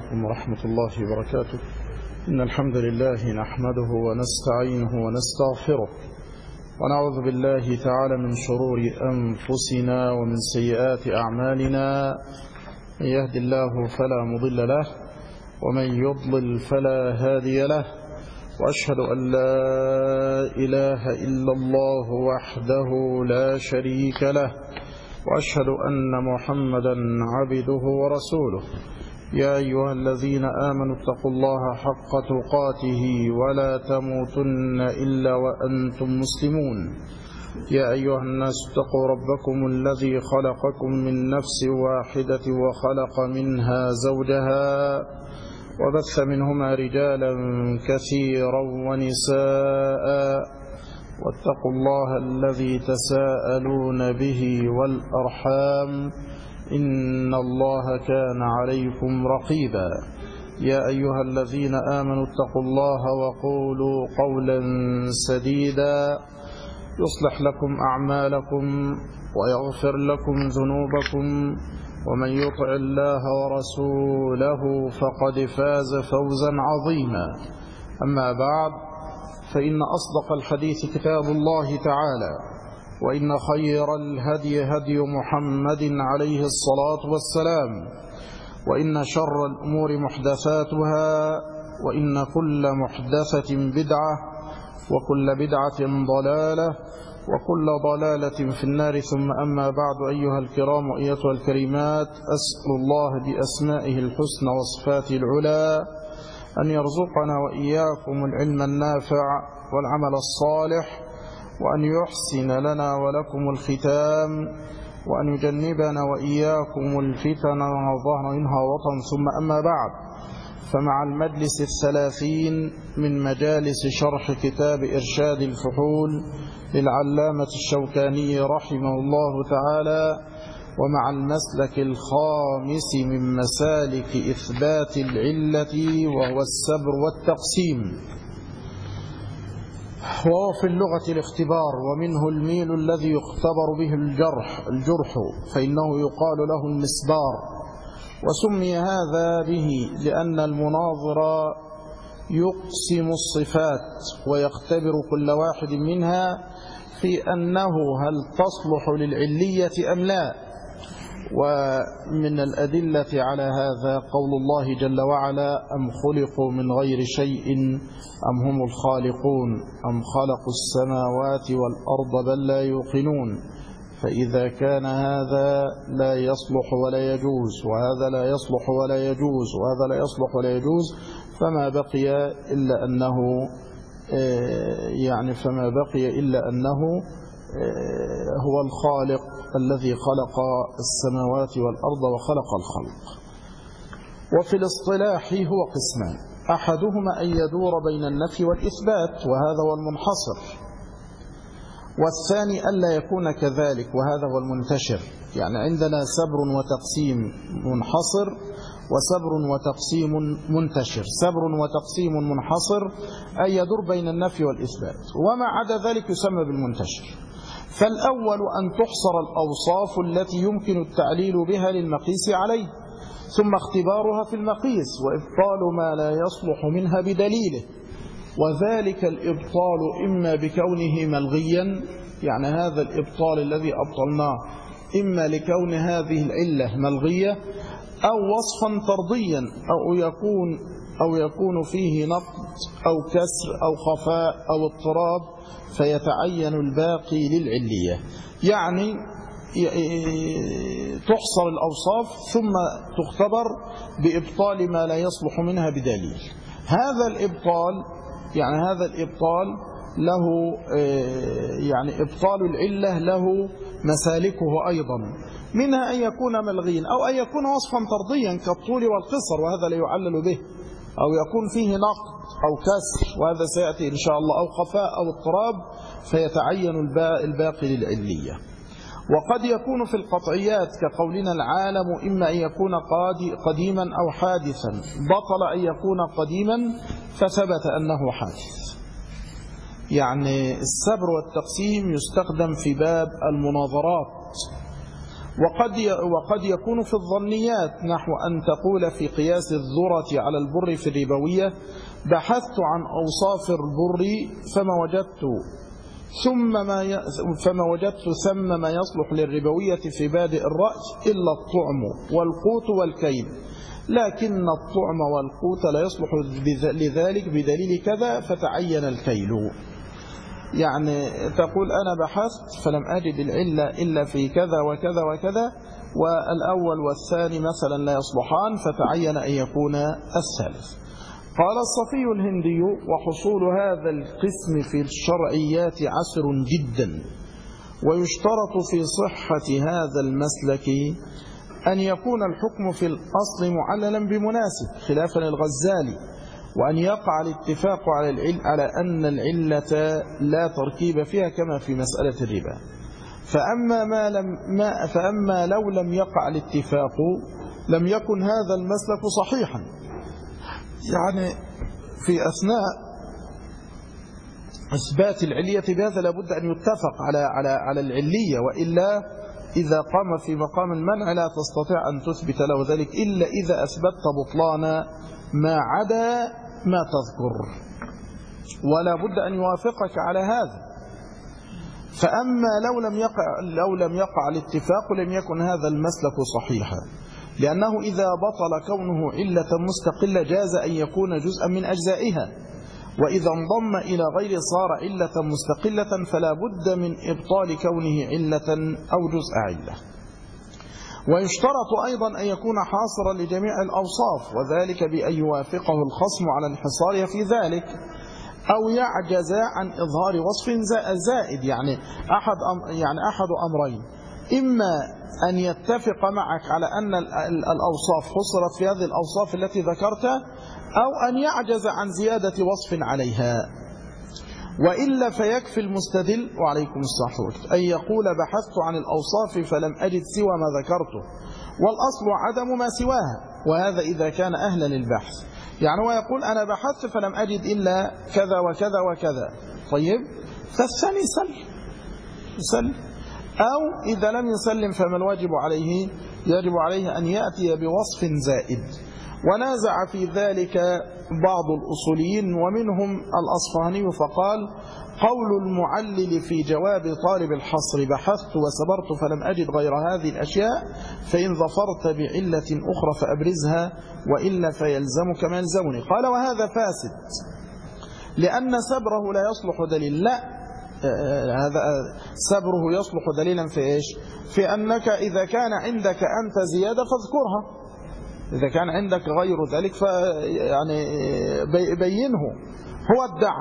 عليكم ورحمة الله وبركاته. إن الحمد لله نحمده ونستعينه ونستغفره ونعوذ بالله تعالى من شرور أنفسنا ومن سيئات أعمالنا. من يهد الله فلا مضل له ومن يضلل فلا هادي له، وأشهد أن لا إله إلا الله وحده لا شريك له، وأشهد أن محمدا عبده ورسوله. يا أيها الذين آمنوا اتقوا الله حق تقاته ولا تموتن إلا وأنتم مسلمون. يا أيها الناس اتقوا ربكم الذي خلقكم من نفس واحدة وخلق منها زوجها وبث منهما رجالا كثيرا ونساء، واتقوا الله الذي تساءلون به والأرحام إن الله كان عليكم رقيبا. يا أيها الذين آمنوا اتقوا الله وقولوا قولا سديدا يصلح لكم أعمالكم ويغفر لكم ذنوبكم، ومن يطع الله ورسوله فقد فاز فوزا عظيما. أما بعد، فإن أصدق الحديث كتاب الله تعالى، وإن خير الهدي هدي محمد عليه الصلاة والسلام، وإن شر الأمور محدثاتها، وإن كل محدثة بدعة، وكل بدعة ضلالة، وكل ضلالة في النار. ثم أما بعد، أيها الكرام وأيتها الكريمات، أسأل الله بأسمائه الحسنى وصفاته العلى أن يرزقنا وإياكم العلم النافع والعمل الصالح، وأن يحسن لنا ولكم الختام، وأن يجنبنا وإياكم الفتن ما ظهر منها وطن. ثم أما بعد، فمع المجلس 30 من مجالس شرح كتاب إرشاد الفحول للعلامة الشوكاني رحمه الله تعالى، ومع المسلك الخامس من مسالك إثبات العلة وهو السبر والتقسيم، وهو في اللغة الاختبار، ومنه الميل الذي يختبر به الجرح فإنه يقال له المسبار. وسمي هذا به لأن المناظر يقسم الصفات ويختبر كل واحد منها في أنه هل تصلح للعلية أم لا. ومن الأدلة على هذا قول الله جل وعلا: أم خلقوا من غير شيء أم هم الخالقون أم خلقوا السماوات والأرض بل لا يوقنون. فإذا كان هذا لا يصلح ولا يجوز، وهذا لا يصلح ولا يجوز، وهذا لا يصلح ولا يجوز، فما بقي إلا أنه هو الخالق الذي خلق السماوات والأرض وخلق الخلق. وفي الاصطلاح هو قسمان: أحدهما أن يدور بين النفي والإثبات، وهذا هو المنحصر، والثاني ألا يكون كذلك، وهذا هو المنتشر. يعني عندنا سبر وتقسيم منحصر، وسبر وتقسيم منتشر. سبر وتقسيم منحصر أن يدور بين النفي والإثبات، وما عدا ذلك يسمى بالمنتشر. فالأول أن تحصر الأوصاف التي يمكن التعليل بها للمقيس عليه، ثم اختبارها في المقيس، وإبطال ما لا يصلح منها بدليله. وذلك الإبطال إما بكونه ملغيا، يعني هذا الإبطال الذي أبطلناه إما لكون هذه العلة ملغية، أو وصفا طرديا، أو يكون فيه نقد أو كسر أو خفاء أو اضطراب فيتعين الباقي للعلية. يعني تحصر الأوصاف ثم تختبر بإبطال ما لا يصلح منها بدليل. هذا الإبطال له إبطال العلة له مسالكه أيضا، منها أن يكون ملغين، أو أن يكون وصفا طرديا كالطول والقصر، وهذا لا يعلل به، أو يكون فيه نقد أو كسر، وهذا سيأتي إن شاء الله، أو خفاء أو اضطراب فيتعين الباقي للعلية. وقد يكون في القطعيات كقولنا العالم إما أن يكون قديما أو حادثا، بطل أن يكون قديما فثبت أنه حادث. يعني السبر والتقسيم يستخدم في باب المناظرات، وقد يكون في الظنيات، نحو أن تقول في قياس الذرة على البر في الربوية: بحثت عن أوصاف البر فما وجدت ثم ما يصلح للربوية في بادئ الرأي إلا الطعم والقوت والكيل، لكن الطعم والقوت لا يصلح لذلك بدليل كذا فتعين الكيل. يعني تقول أنا بحثت فلم أجد العلة إلا في كذا وكذا وكذا، والأول والثاني مثلا لا يصلحان فتعين أن يكون الثالث. قال الصفي الهندي: وحصول هذا القسم في الشرعيات عسر جدا، ويشترط في صحة هذا المسلك أن يكون الحكم في الأصل معللا بمناسب خلافا الغزالي، وأن يقع الاتفاق على أن العلة لا تركيب فيها كما في مسألة الربا. فأما لو لم يقع الاتفاق لم يكن هذا المسلك صحيحا. يعني في أثناء إثبات العلية بهذا لابد أن يتفق على العلية، وإلا إذا قام في مقام المنع لا تستطيع أن تثبت له ذلك إلا إذا أثبتت بطلان ما عدا ما تذكر، ولا بد أن يوافقك على هذا. فأما لو لم يقع الاتفاق لم يكن هذا المسلك صحيحا، لأنه إذا بطل كونه علة مستقلة جاز أن يكون جزءا من أجزائها، وإذا انضم إلى غير صار علة مستقلة فلا بد من إبطال كونه علة أو جزء علة. ويشترط أيضا أن يكون حاصرا لجميع الأوصاف، وذلك بأن يوافقه الخصم على انحصارها في ذلك، أو يعجز عن إظهار وصف زائد. يعني أحد أمرين: إما أن يتفق معك على أن الأوصاف حصرت في هذه الأوصاف التي ذكرتها، أو أن يعجز عن زيادة وصف عليها. وإلا فيكفي المستدل وعليكم الصحة أن يقول: بحثت عن الأوصاف فلم أجد سوى ما ذكرته، والأصل عدم ما سواها، وهذا إذا كان أهلا للبحث. يعني هو يقول: أنا بحثت فلم أجد إلا كذا وكذا وكذا. طيب، فالثاني يسلم، أو إذا لم يسلم فما الواجب عليه؟ يجب عليه أن يأتي بوصف زائد. ونازع في ذلك بعض الأصوليين ومنهم الأصفهاني فقال: قول المعلل في جواب طالب الحصر: بحثت وسبرت فلم أجد غير هذه الأشياء، فإن ظفرت بعلة أخرى فأبرزها، وإلا فيلزمك ما يلزمني. قال: وهذا فاسد، لأن سبره لا يصلح دليل. لا، هذا سبره يصلح دليلا في إيش؟ في أنك إذا كان عندك أنت زيادة فاذكرها، إذا كان عندك غير ذلك يعني بينه. هو ادعى،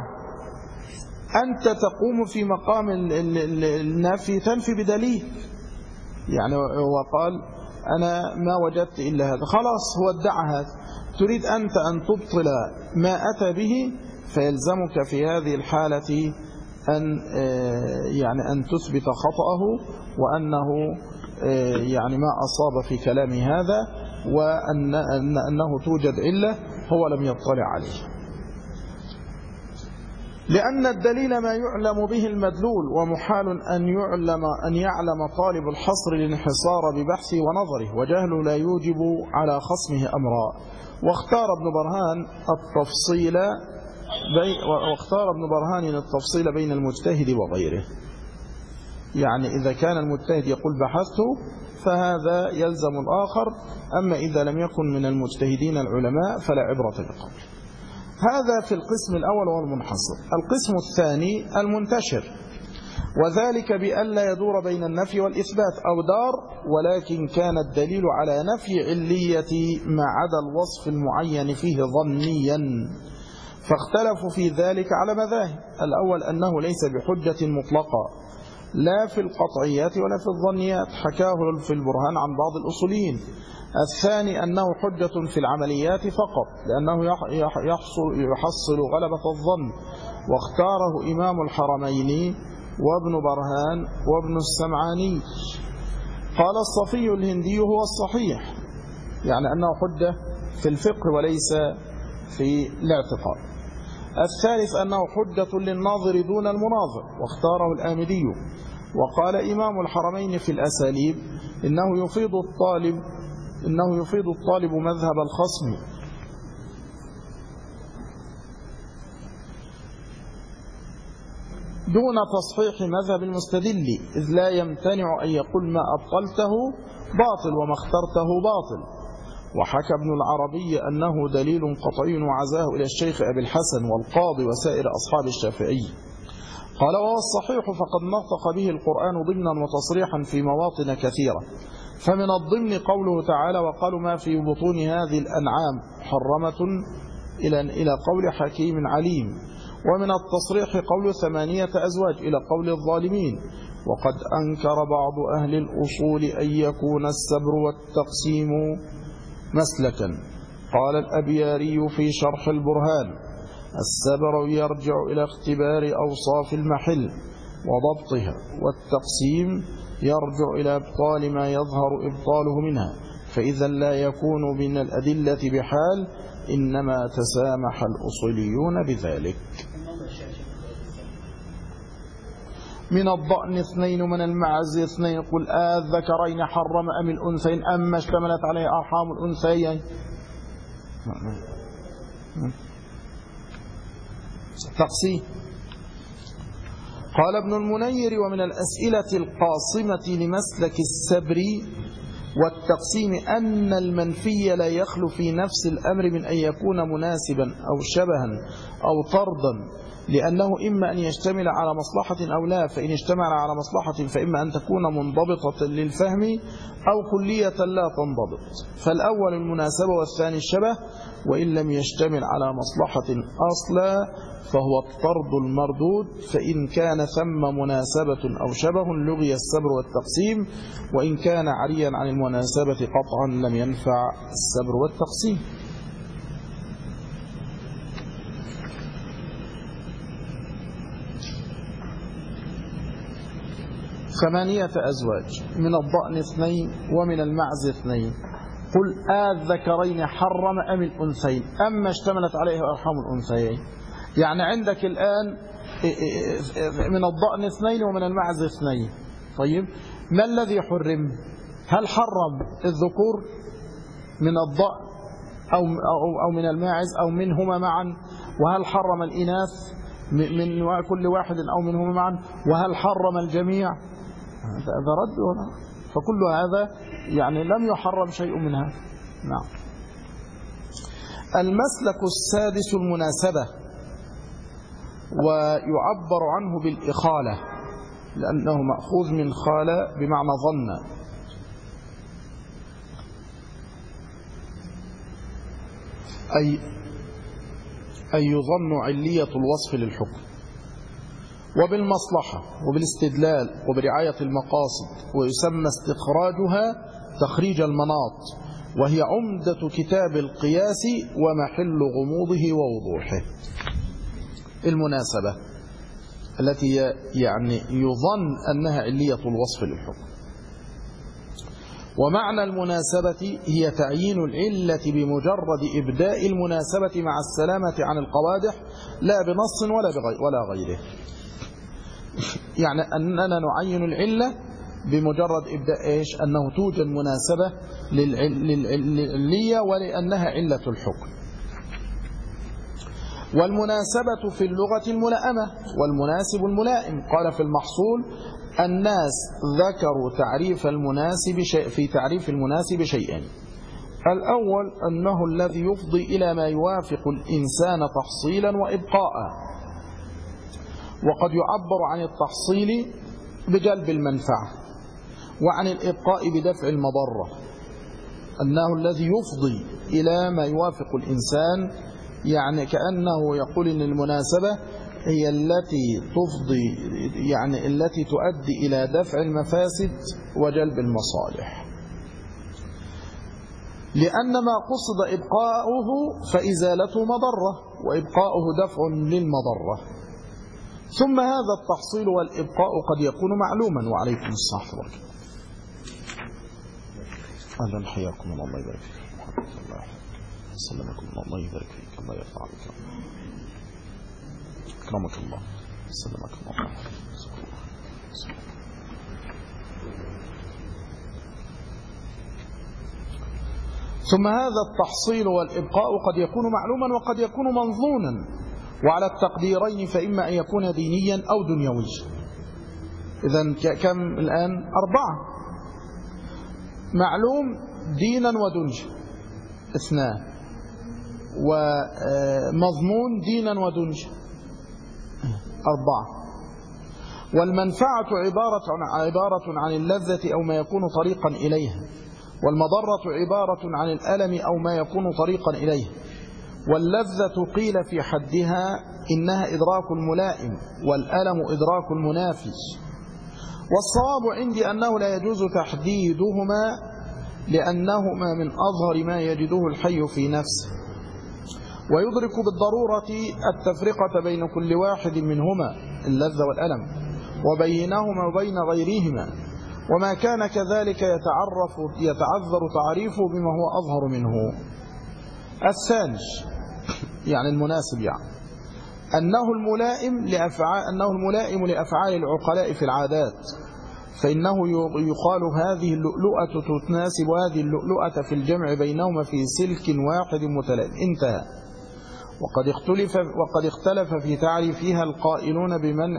أنت تقوم في مقام النفي تنفي بدليل. يعني هو قال: أنا ما وجدت إلا هذا، خلاص هو ادعى هذا، تريد أنت أن تبطل ما أتى به، فيلزمك في هذه الحالة أن تثبت خطأه، وأنه يعني ما أصاب في كلام هذا، وأنه توجد علة هو لم يطلع عليه. لأن الدليل ما يعلم به المدلول، ومحال أن يعلم طالب الحصر الانحصار ببحثه ونظره، وجهله لا يوجب على خصمه أمرا. واختار ابن برهان التفصيل بين المجتهد وغيره. يعني إذا كان المجتهد يقول بحثت فهذا يلزم الآخر، أما إذا لم يكن من المجتهدين العلماء فلا عبرة بقول. هذا في القسم الأول والمنحصر. القسم الثاني المنتشر، وذلك بألا يدور بين النفي والإثبات، أو دار ولكن كان الدليل على نفي علية ما عدا الوصف المعين فيه ظنيا، فاختلفوا في ذلك على مذاهب. الأول أنه ليس بحجة مطلقة لا في القطعيات ولا في الظنيات، حكاه في البرهان عن بعض الأصوليين. الثاني أنه حجة في العمليات فقط، لأنه يحصل غلبة الظن، واختاره إمام الحرمين وابن برهان وابن السمعاني. قال الصفي الهندي: هو الصحيح، يعني أنه حجة في الفقه وليس في الاعتقاد. الثالث أنه حجة للناظر دون المناظر، واختاره الآمدي. وقال إمام الحرمين في الأساليب: إنه يفيض الطالب مذهب الخصم دون تصحيح مذهب المستدل، إذ لا يمتنع أن يقول ما أبطلته باطل وما اخترته باطل. وحكى ابن العربي أنه دليل قطعي وعزاه إلى الشيخ أبي الحسن والقاضي وسائر أصحاب الشافعي. قال وهو الصحيح فقد نطق به القرآن ضمنا وتصريحا في مواطن كثيرة، فمن الضمن قوله تعالى وقالوا ما في بطون هذه الأنعام محرمة إلى قول حكيم عليم، ومن التصريح قول 8 أزواج إلى قول الظالمين. وقد أنكر بعض أهل الأصول أن يكون السبر والتقسيم مسلكا. قال الأبياري في شرح البرهان السبر يرجع إلى اختبار أوصاف المحل وضبطها، والتقسيم يرجع إلى إبطال ما يظهر إبطاله منها، فإذا لا يكون من الأدلة بحال، إنما تسامح الأصوليون بذلك. من الضأن 2 ومن المعز 2، قل الذكرين حرم أم الأنثيين أما اشتملت عليه أرحام الأنثيين. تقسيم. قال ابن المنير ومن الأسئلة القاصمة لمسلك السبر والتقسيم أن المنفي لا يخلو في نفس الأمر من أن يكون مناسبا أو شبها أو طردا، لأنه إما أن يشتمل على مصلحة أو لا، فإن اشتمل على مصلحة فإما أن تكون منضبطة للفهم أو كلية لا تنضبط، فالأول المناسبة والثاني الشبه، وإن لم يشتمل على مصلحة أصلا فهو الطرد المردود، فإن كان ثم مناسبة أو شبه لغي السبر والتقسيم، وإن كان عريا عن المناسبة قطعا لم ينفع السبر والتقسيم. 8 أزواج، من الضأن 2 ومن المعز 2. قل الذكرين حرم أم الأنثيين أما اشتملت عليه أرحام الأنثيين. يعني عندك الآن من الضأن 2 ومن المعز 2. طيب ما الذي حرم؟ هل حرم الذكور من الضأن أو من الماعز أو منهما معا؟ وهل حرم الإناث من كل واحد أو منهما معا؟ وهل حرم الجميع؟ هذا رد ولا؟ فكل هذا يعني لم يحرم شيء من هذا. نعم. المسلك السادس المناسبة، ويعبر عنه بالإخالة لأنه مأخوذ من خال بمعنى ظن، أي يظن علية الوصف للحكم، وبالمصلحة وبالاستدلال وبرعاية المقاصد، ويسمى استخراجها تخريج المناط، وهي عمدة كتاب القياس ومحل غموضه ووضوحه. المناسبة التي يعني يظن أنها علية الوصف للحكم. ومعنى المناسبة هي تعيين العلة بمجرد إبداء المناسبة مع السلامة عن القوادح، لا بنص ولا غيره. يعني أننا نعين العلة بمجرد إبداء إيش؟ أنه توجد مناسبة للعلية ولأنها علة الحكم. والمناسبة في اللغة الملائمة، والمناسب الملائم. قال في المحصول الناس ذكروا تعريف المناسب في تعريف المناسب شيئين: الأول أنه الذي يفضي إلى ما يوافق الإنسان تحصيلا وإبقاء، وقد يعبر عن التحصيل بجلب المنفعة، وعن الإبقاء بدفع المضرة. أنه الذي يفضي إلى ما يوافق الإنسان، يعني كأنه يقول إن المناسبة هي التي تفضي، يعني التي تؤدي إلى دفع المفاسد وجلب المصالح، لأن ما قصد إبقاؤه فإزالته مضرة، وإبقاؤه دفع للمضرة. ثم هذا التحصيل والإبقاء قد يكون معلوما. وعليكم الصحة والبركة. أهلا حياكم الله، الله يبارك فيكم، الله سلمكم الله يبارك فيك، الله يرفع بك، أكرمك الله، سلمك الله. ثم هذا التحصيل والإبقاء قد يكون معلوما وقد يكون منظونا، وعلى التقديرين فإما أن يكون دينيا أو دنيويا. إذن كم الآن؟ 4: معلوم دينا ودنيا 2، ومضمون دينا ودنيا 4. والمنفعة عبارة عن اللذة أو ما يكون طريقا إليها، والمضرة عبارة عن الألم أو ما يكون طريقا إليه. واللذة قيل في حدها إنها إدراك الملائم، والألم إدراك المنافي. والصواب عندي أنه لا يجوز تحديدهما لأنهما من أظهر ما يجده الحي في نفسه، ويدرك بالضرورة التفرقة بين كل واحد منهما اللذة والألم وبينهما وبين غيرهما، وما كان كذلك يتعذر تعريفه بما هو أظهر منه. الثاني يعني المناسب أنه الملائم لأفعال العقلاء في العادات، فإنه يقال هذه اللؤلؤة تناسب هذه اللؤلؤة في الجمع بينهما في سلك واحد متلائم. انتهى. وقد اختلف في تعريفها القائلون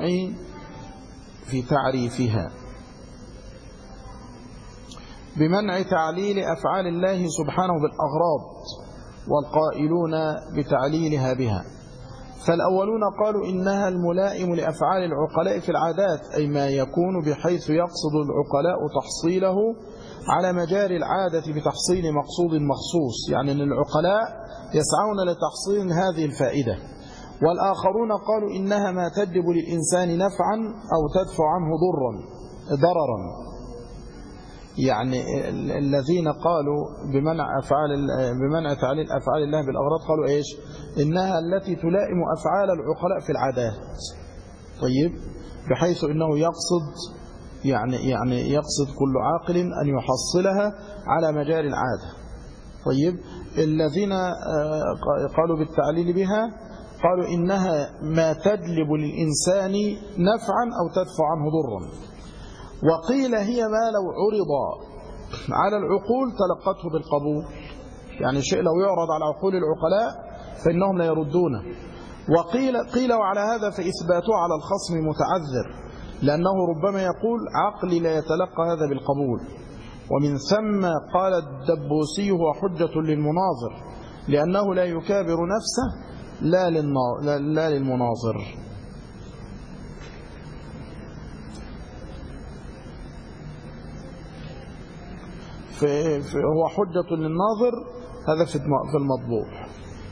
بمنع تعليل أفعال الله سبحانه بالأغراض، والقائلون بتعليلها بها. فالأولون قالوا إنها الملائم لأفعال العقلاء في العادات، أي ما يكون بحيث يقصد العقلاء تحصيله على مجاري العادة بتحصيل مقصود مخصوص، يعني أن العقلاء يسعون لتحصيل هذه الفائدة. والآخرون قالوا إنها ما تجلب للإنسان نفعا أو تدفع عنه ضررا. يعني الذين قالوا بمنع تعليل أفعال الله بالأغراض قالوا إيش؟ إنها التي تلائم أفعال العقلاء في العادات، طيب، بحيث إنه يقصد كل عاقل أن يحصلها على مجال العادة. طيب، الذين قالوا بالتعليل بها قالوا إنها ما تجلب للإنسان نفعا أو تدفع عنه ضرا. وقيل هي ما لو عرض على العقول تلقته بالقبول، يعني شيء لو يعرض على عقول العقلاء فإنهم لا يردونه. وقيل وعلى هذا فإثباته على الخصم متعذر، لأنه ربما يقول عقلي لا يتلقى هذا بالقبول. ومن ثم قال الدبوسي هو حجة للمناظر، لأنه لا يكابر نفسه لا للمناظر. هو حجة للناظر، هذا في المطبوع.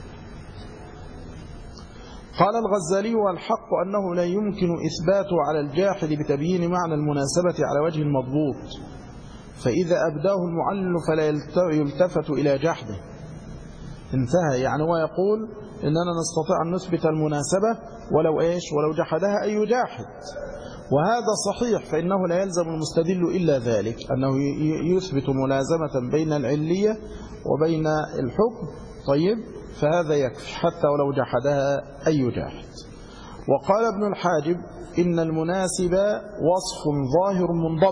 قال الغزالي: والحق أنه لا يمكن إثباته على الجاحد بتبيين معنى المناسبة على وجه المضبوط، فإذا أبداه المعلل فلا يلتفت إلى جحده. انتهى. يعني هو يقول إننا نستطيع أن نثبت المناسبة ولو جحدها أي يجاحد، وهذا صحيح، فإنه لا يلزم المستدل إلا ذلك، أنه يثبت ملازمة بين العلية وبين الحكم. طيب، فهذا يكفي حتى ولو جحدها أي يجاحد. وقال ابن الحاجب: إن المناسب وصف ظاهر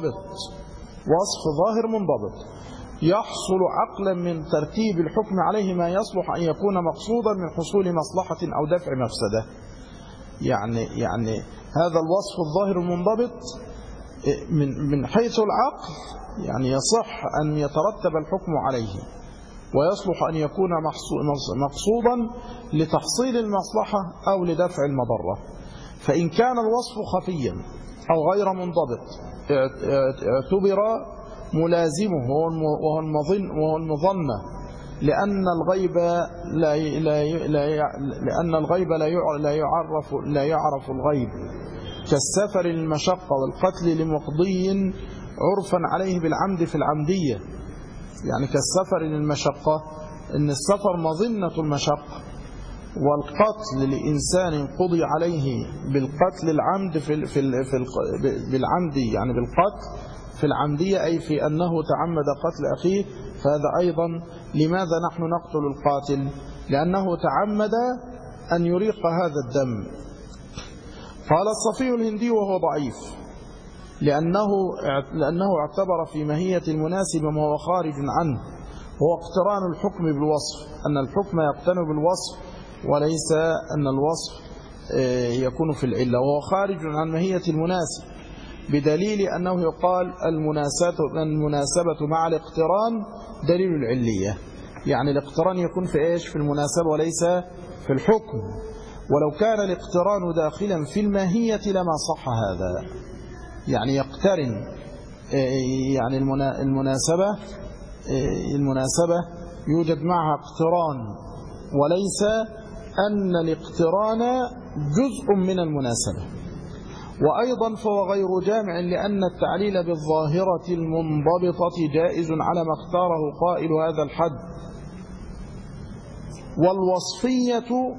منضبط يحصل عقلا من ترتيب الحكم عليه ما يصلح أن يكون مقصودا من حصول مصلحة أو دفع مفسدة. يعني هذا الوصف الظاهر المنضبط من حيث العقل، يعني يصح أن يترتب الحكم عليه، ويصلح أن يكون مقصودا لتحصيل المصلحة أو لدفع المضرة. فإن كان الوصف خفيا أو غير منضبط اعتبر ملازمه وهو المظنة، لأن الغيب لا يعرف الغيب، كالسفر للمشقة والقتل لمقضي عرفا عليه بالعمد في العمدية. يعني كالسفر للمشقة، إن السفر مظنة المشقة، والقتل لإنسان قضي عليه بالقتل العمد بالعمد، يعني بالقتل في العمدية، أي في أنه تعمد قتل أخيه. فهذا أيضا لماذا نحن نقتل القاتل؟ لأنه تعمد أن يريق هذا الدم. قال الصفي الهندي وهو ضعيف، لأنه اعتبر في ماهية المناسب ما هو خارج عنه، هو اقتران الحكم بالوصف، أن الحكم يقترن بالوصف وليس أن الوصف يكون في العلة، وهو خارج عن ماهية المناسب، بدليل أنه يقال المناسبة مع الاقتران دليل العلية. يعني الاقتران يكون في إيش؟ في المناسبة وليس في الحكم. ولو كان الاقتران داخلا في الماهية لما صح هذا. يعني يقترن، يعني المناسبة يوجد معها اقتران، وليس أن الاقتران جزء من المناسبة. وأيضا فهو غير جامع، لأن التعليل بالظاهرة المنضبطة جائز على ما اختاره قائل هذا الحد. والوصفية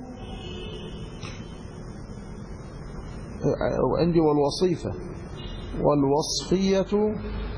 عندي والوصفية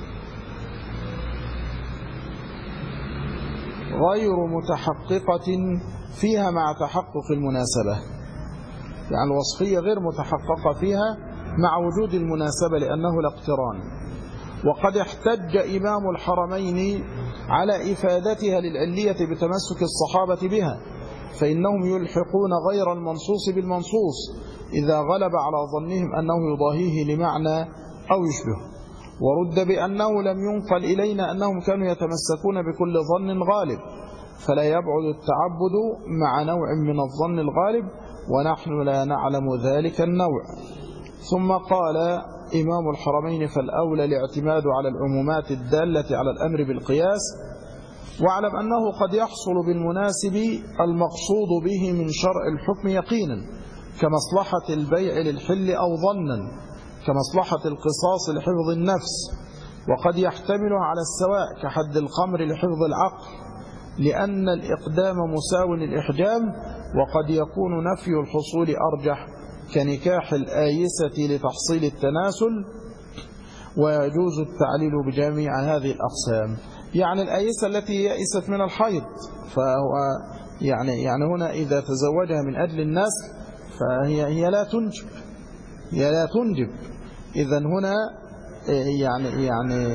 غير متحققة فيها مع تحقق المناسبة. يعني الوصفية غير متحققة فيها مع وجود المناسبة لأنه الاقتران. وقد احتج إمام الحرمين على إفادتها للعلية بتمسك الصحابة بها، فإنهم يلحقون غير المنصوص بالمنصوص إذا غلب على ظنهم أنه يضاهيه لمعنى أو يشبه. ورد بأنه لم ينقل إلينا أنهم كانوا يتمسكون بكل ظن غالب، فلا يبعد التعبد مع نوع من الظن الغالب، ونحن لا نعلم ذلك النوع. ثم قال إمام الحرمين: فالأولى الاعتماد على العمومات الدالة على الأمر بالقياس، واعلم أنه قد يحصل بالمناسب المقصود به من شرع الحكم يقينا، كمصلحة البيع للحل أو ظنا، كمصلحة القصاص لحفظ النفس، وقد يحتملها على السواء كحد الخمر لحفظ العقل، لأن الإقدام مساو للإحجام. وقد يكون نفي الحصول أرجح، كنكاح الآيسة لتحصيل التناسل، ويجوز التعليل بجميع هذه الأقسام. يعني الآيسة التي يئست من الحيض، فهو يعني هنا إذا تزوجها من أجل النسل فهي لا تنجب. إذن هنا يعني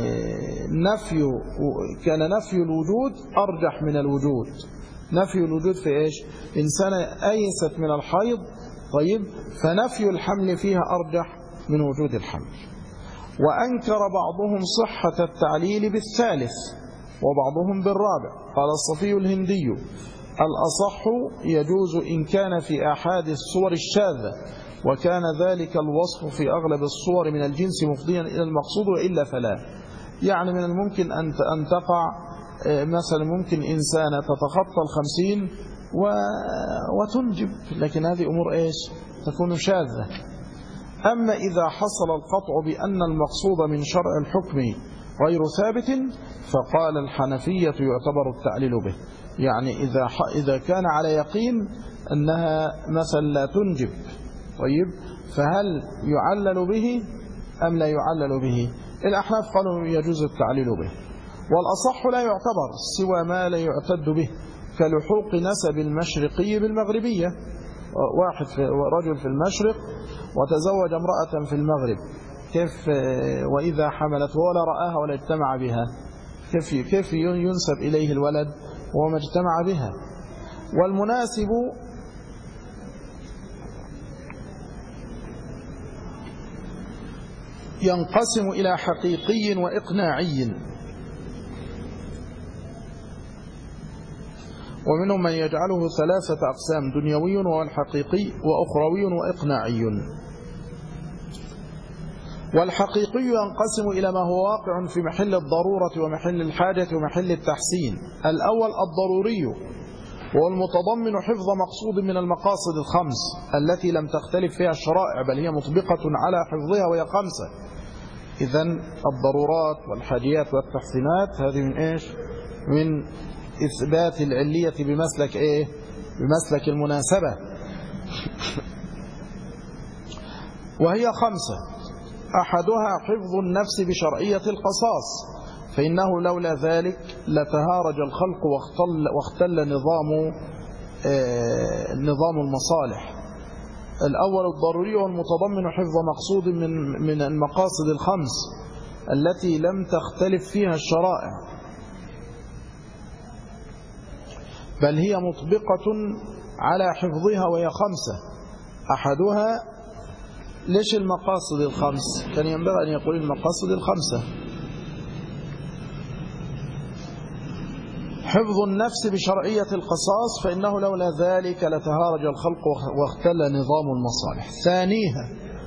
كان نفي الوجود أرجح من الوجود. نفي الوجود في إيش؟ إنسان أيست من الحيض، طيب، فنفي الحمل فيها أرجح من وجود الحمل. وأنكر بعضهم صحة التعليل بالثالث وبعضهم بالرابع. قال الصفي الهندي: الأصح يجوز إن كان في أحد الصور الشاذة، وكان ذلك الوصف في أغلب الصور من الجنس مفضيا إلى المقصود، وإلا فلا. يعني من الممكن أن تقع مثلا، ممكن إنسانة تتخطى 50 وتنجب، لكن هذه أمور إيش؟ تكون شاذة. أما إذا حصل القطع بأن المقصود من شرع الحكم غير ثابت، فقال الحنفية يعتبر التعليل به. يعني إذا كان على يقين أنها مثلا لا تنجب، طيب، فهل يعلل به أم لا يعلل به؟ الأحناف قالوا يجوز التعليل به. والأصح لا يعتبر سوى ما لا يعتد به، كلحوق نسب المشرقي بالمغربية. رجل في المشرق وتزوج امرأة في المغرب، كيف وإذا حملت ولا رآها ولا اجتمع بها، كيف ينسب إليه الولد وما اجتمع بها؟ والمناسب ينقسم إلى حقيقي وإقناعي، ومنهم من يجعله 3 أقسام: دنيوي وهو الحقيقي، وأخروي وإقناعي. والحقيقي ينقسم إلى ما هو واقع في محل الضرورة ومحل الحاجة ومحل التحسين. الأول الضروري، وهو المتضمن حفظ مقصود من المقاصد الخمس التي لم تختلف فيها الشرائع، بل هي مطبقة على حفظها، وهي 5. إذن الضرورات والحاجيات والتحسينات هذه من إيش؟ من إثبات العلية بمسلك إيه؟ بمسلك المناسبة. وهي 5: أحدها حفظ النفس بشرعية القصاص، فإنه لولا ذلك لتهارج الخلق واختل نظام المصالح. الأول الضروري والمتضمن حفظ مقصود من المقاصد الخمس التي لم تختلف فيها الشرائع، بل هي مطبقة على حفظها، وهي 5. أحدها، ليش المقاصد الخمس؟ كان ينبغي أن يقول المقاصد 5. حفظ النفس بشرعية القصاص، فإنه لولا ذلك لتهارج الخلق واختل نظام المصالح. ثانيها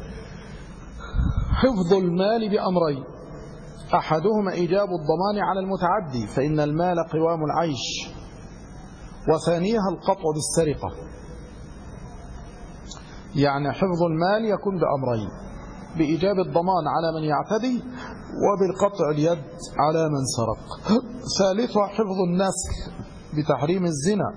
حفظ المال بأمرين: أحدهما إيجاب الضمان على المتعدي، فإن المال قوام العيش. وثانيها القطع بالسرقة. يعني حفظ المال يكون بأمرين: بإيجاب الضمان على من يعتدي، وبالقطع اليد على من سرق. ثالثها حفظ النسل بتحريم الزنا،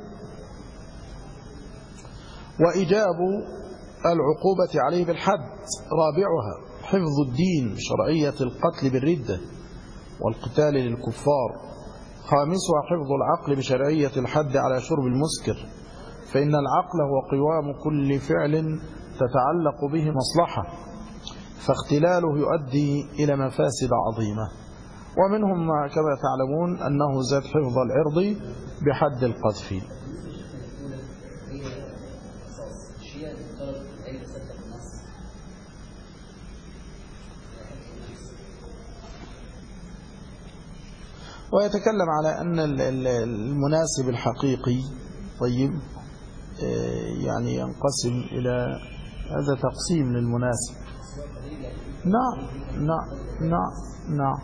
وإيجاب العقوبة عليه بالحد. رابعها حفظ الدين بشرعية القتل بالردة والقتال للكفار. خامسها حفظ العقل بشرعية الحد على شرب المسكر، فإن العقل هو قوام كل فعل تتعلق به مصلحة، فاختلاله يؤدي إلى مفاسد عظيمة. ومنهم كما تعلمون أنه زاد حفظ العرض بحد القذف. ويتكلم على أن المناسب الحقيقي طيب يعني ينقسم إلى هذا تقسيم للمناسب. نعم نعم نعم نعم.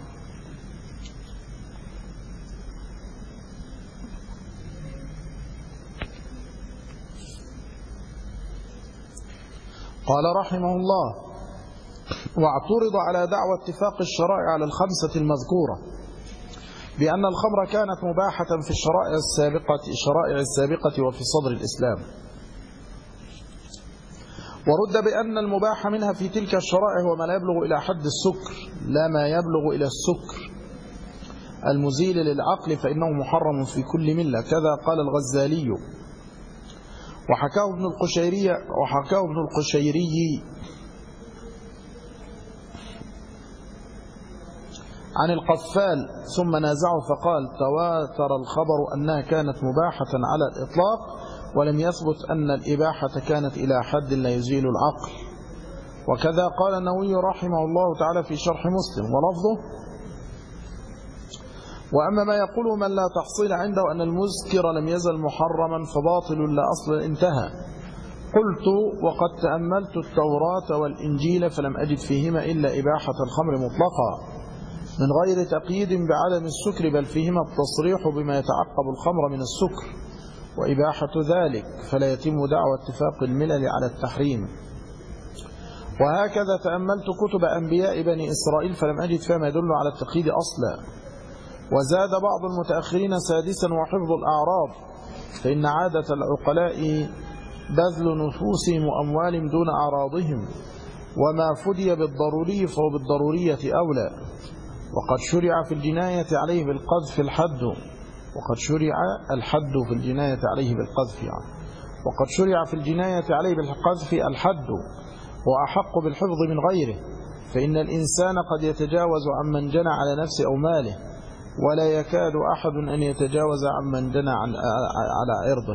قال رحمه الله: واعترض على دعوى اتفاق الشرائع على 5 المذكورة بأن الخمر كانت مباحة في الشرائع السابقة وفي صدر الإسلام، ورد بأن المباح منها في تلك الشرائع هو ما لا يبلغ إلى حد السكر، لا ما يبلغ إلى السكر المزيل للعقل، فإنه محرم في كل ملة. كذا قال الغزالي. وحكاه ابن القشيري عن القفال ثم نازعه فقال: تواتر الخبر أنها كانت مباحة على الإطلاق، ولم يثبت أن الإباحة كانت إلى حد لا يزيل العقل. وكذا قال النووي رحمه الله تعالى في شرح مسلم ولفظه: وأما ما يقوله من لا تحصيل عنده أن المسكر لم يزل محرما فباطل لا أصل انتهى. قلت: وقد تأملت التوراة والإنجيل فلم أجد فيهما إلا إباحة الخمر مطلقا من غير تقييد بعدم السكر، بل فيهما التصريح بما يتعقب الخمر من السكر وإباحة ذلك، فلا يتم دعوى اتفاق الملل على التحريم. وهكذا تأملت كتب أنبياء بني إسرائيل فلم أجد فيها ما يدل على التقييد أصلا. وزاد بعض المتأخرين سادسا: وحفظ الأعراض، فإن عادة العقلاء بذل نفوسهم وأموالهم دون أعراضهم، وما فدي بالضروري فهو بالضرورية أولى. وقد شرع في الجناية عليه بالقذف الحد، وقد شرع الحد في الجناية عليه بالقذف وقد شرع في الجناية عليه بالقذف الحد، وأحق بالحفظ من غيره، فإن الإنسان قد يتجاوز عمن جنى على نفسه أو ماله، ولا يكاد أحد أن يتجاوز عمن جنى على عرضه.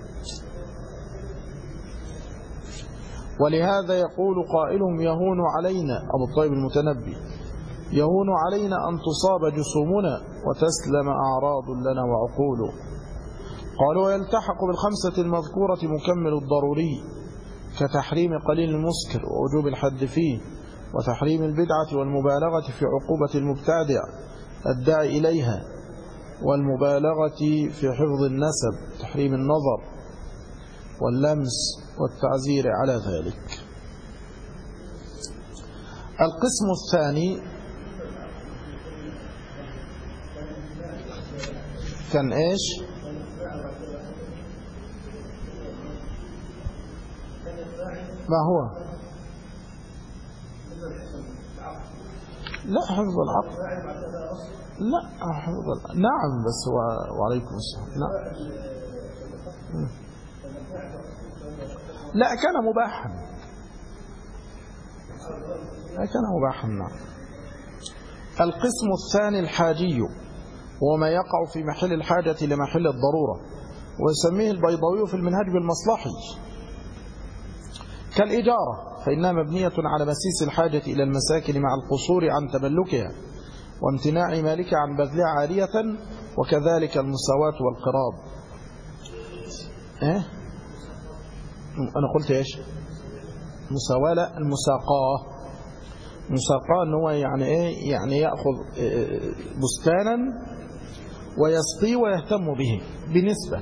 ولهذا يقول قائلهم: يهون علينا، أبو الطيب المتنبي، يهون علينا أن تصاب جسومنا وتسلم أعراض لنا وعقول. قالوا: ويلتحق بالخمسة المذكورة مكمل الضروري، كتحريم قليل المسكر ووجوب الحد فيه، وتحريم البدعة والمبالغة في عقوبة المبتدع الداعي إليها، والمبالغة في حفظ النسب، تحريم النظر واللمس والتعزير على ذلك. القسم الثاني كان إيش؟ ما هو؟ لا حفظ العقل، لا حفظ العقل. نعم، بس هو وعليكم السلام. نعم. لا كان مباحا، نعم. القسم الثاني الحاجي، وما يقع في محل الحاجة لمحل الضرورة، ويسميه البيضاوي في المنهج بالمصلحي. كالإجارة فإنها مبنية على مسيس الحاجة إلى المساكن مع القصور عن تملكها وامتناع مالكها عن بذلها عارية، وكذلك المساواة والقراب. أنا قلت إيش؟ مساواة لا، المساقاة. مساقاة أنه يعني إيه؟ يعني يأخذ بستانا ويسقي ويهتم به بنسبة.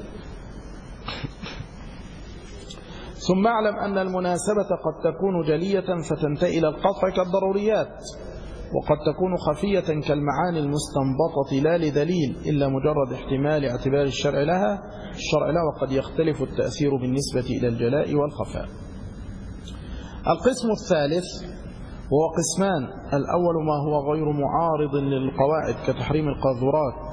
ثم اعلم أن المناسبة قد تكون جلية فتنتهي إلى القطع كالضروريات، وقد تكون خفية كالمعاني المستنبطة لا لدليل إلا مجرد احتمال اعتبار الشرع لها، وقد يختلف التأثير بالنسبة إلى الجلاء والخفاء. القسم الثالث وهو قسمان: الأول ما هو غير معارض للقواعد كتحريم القاذورات.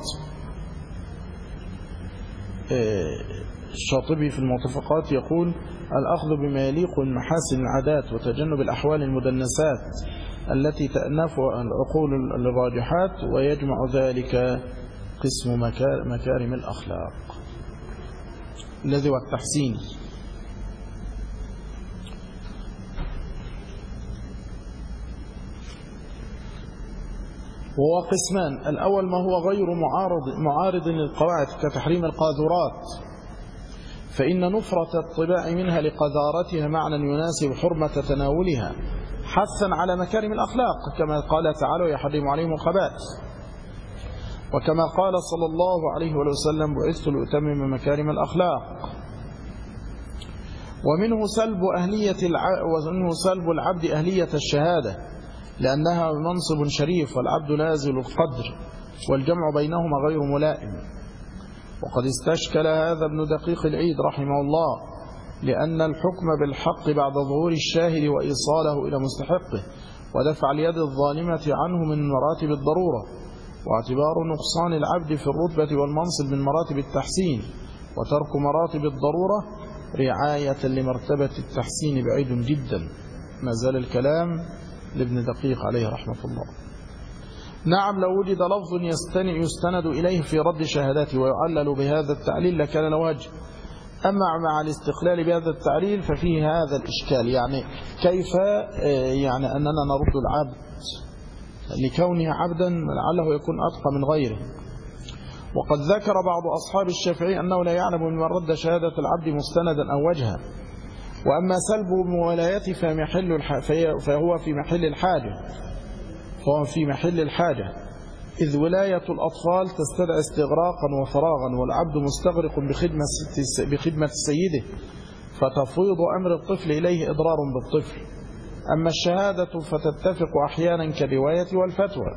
الشاطبي في الموافقات يقول: الأخذ بما يليق من محاسن العادات وتجنب الأحوال المدنسات التي تأنف العقول الراجحات، ويجمع ذلك قسم مكارم الأخلاق الذي هو التحسين. وهو قسمان: الأول ما هو غير معارض للقواعد كتحريم القاذورات، فإن نفرة الطباع منها لقذارتها معنى يناسب حرمة تناولها حثا على مكارم الأخلاق، كما قال تعالى: يحرم عليهم الخبائث، وكما قال صلى الله عليه وسلم: بعثت لأتمم مكارم الأخلاق. ومنه سلب العبد أهلية الشهادة لأنها منصب شريف والعبد نازل القدر، والجمع بينهما غير ملائم. وقد استشكل هذا ابن دقيق العيد رحمه الله، لأن الحكم بالحق بعد ظهور الشاهد وإيصاله إلى مستحقه ودفع اليد الظالمة عنه من مراتب الضرورة، واعتبار نقصان العبد في الرتبة والمنصب من مراتب التحسين، وترك مراتب الضرورة رعاية لمرتبة التحسين بعيد جدا. ما زال الكلام لابن دقيق عليه رحمة الله. نعم، لو وجد لفظ يستند إليه في رد شهادته ويعلل بهذا التعليل لكان له وجه. أما مع الاستقلال بهذا التعليل ففيه هذا الإشكال، يعني كيف يعني أننا نرد العبد لكونه عبدا لعله يكون أتقى من غيره. وقد ذكر بعض أصحاب الشافعي أنه لا يعلم من رد شهادة العبد مستندا أو وجها. وأما سلب ولايته فهو في محل الحاجة، إذ ولاية الأطفال تستدعي استغراقا وفراغا، والعبد مستغرق بخدمة سيده، فتفويض أمر الطفل إليه إضرار بالطفل. أما الشهادة فتتفق أحيانا كالرواية والفتوى.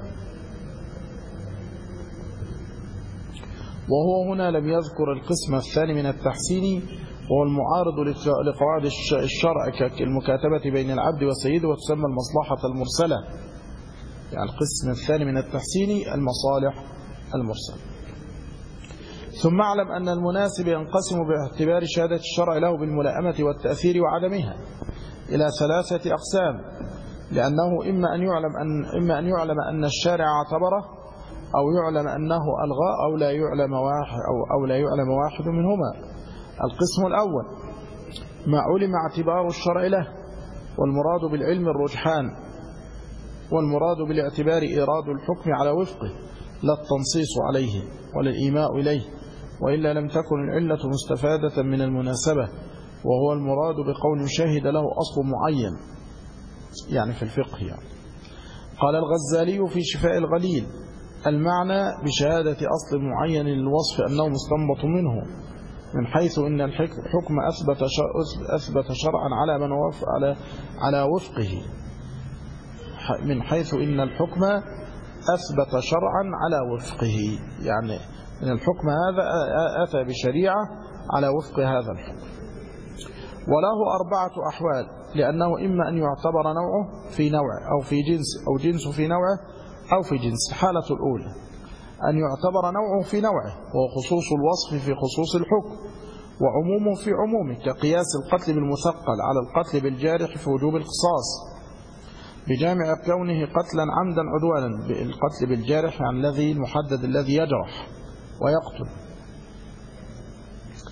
وهو هنا لم يذكر القسم الثاني من التحسين، وهو المعارض لقواعد الشرع كالمكاتبة بين العبد وسيده، وتسمى المصلحة المرسلة. يعني القسم الثاني من التحسين المصالح المرسلة. ثم اعلم أن المناسب ينقسم باعتبار شهادة الشرع له بالملائمة والتأثير وعدمها إلى 3 أقسام، لأنه إما أن يعلم أن الشارع اعتبره، أو يعلم أنه ألغى، أو لا يعلم واحد منهما. القسم الأول: ما علم اعتبار الشرع له، والمراد بالعلم الرجحان، والمراد بالاعتبار إيراد الحكم على وفقه لا التنصيص عليه ولا الإيماء إليه، وإلا لم تكن العلة مستفادة من المناسبة، وهو المراد بقول شهد له أصل معين، يعني في الفقه يعني. قال الغزالي في شفاء الغليل: المعنى بشهادة أصل معين للوصف أنه مستنبط منه، من حيث إن الحكم أثبت شرعا على وفقه، من حيث إن الحكم أثبت شرعا على وفقه، يعني إن الحكم هذا أتى بشريعة على وفق هذا الحكم. وله 4 أحوال، لأنه إما أن يعتبر نوعه في نوع، أو في جنس، أو جنس في نوعه، أو في جنس. الحالة الأولى أن يعتبر نوعه في نوعه، وهو خصوص الوصف في خصوص الحكم، وعمومه في عمومه، كقياس القتل بالمثقل على القتل بالجارح في وجوب القصاص، بجامع كونه قتلا عمدا عدوانا. القتل بالجارح عن الذي المحدد الذي يجرح ويقتل.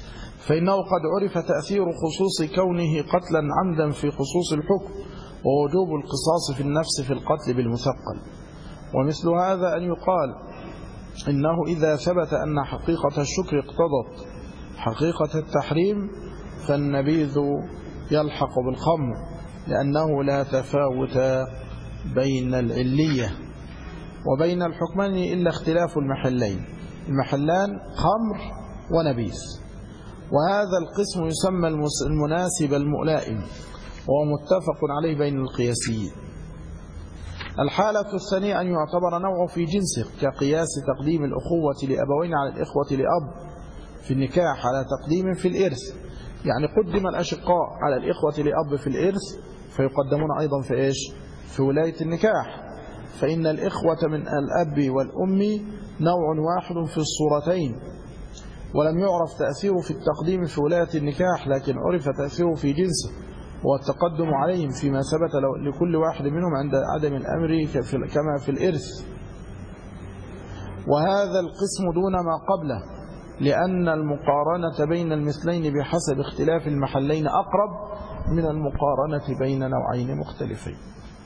فإنه قد عرف تأثير خصوص كونه قتلا عمدا في خصوص الحكم، ووجوب القصاص في النفس في القتل بالمثقل. ومثل هذا أن يقال إنه إذا ثبت أن حقيقة الشكر اقتضت حقيقة التحريم فالنبيذ يلحق بالخمر، لأنه لا تفاوت بين العلية وبين الحكمين إلا اختلاف المحلين، المحلان خمر ونبيذ، وهذا القسم يسمى المناسب الملائم، وهو متفق عليه بين القياسيين. الحالة الثانية أن يعتبر نوعه في جنسه، كقياس تقديم الأخوة لأبوين على الإخوة لأب في النكاح على تقديم في الإرث، يعني قدم الأشقاء على الإخوة لأب في الإرث فيقدمون أيضا في إيش؟ في ولاية النكاح، فإن الإخوة من الأب والأم نوع واحد في الصورتين، ولم يعرف تأثيره في التقديم في ولاية النكاح، لكن عرف تأثيره في جنسه والتقدم عليهم فيما ثبت لكل واحد منهم عند عدم الأمر كما في الإرث. وهذا القسم دون ما قبله، لأن المقارنة بين المثلين بحسب اختلاف المحلين أقرب من المقارنة بين نوعين مختلفين.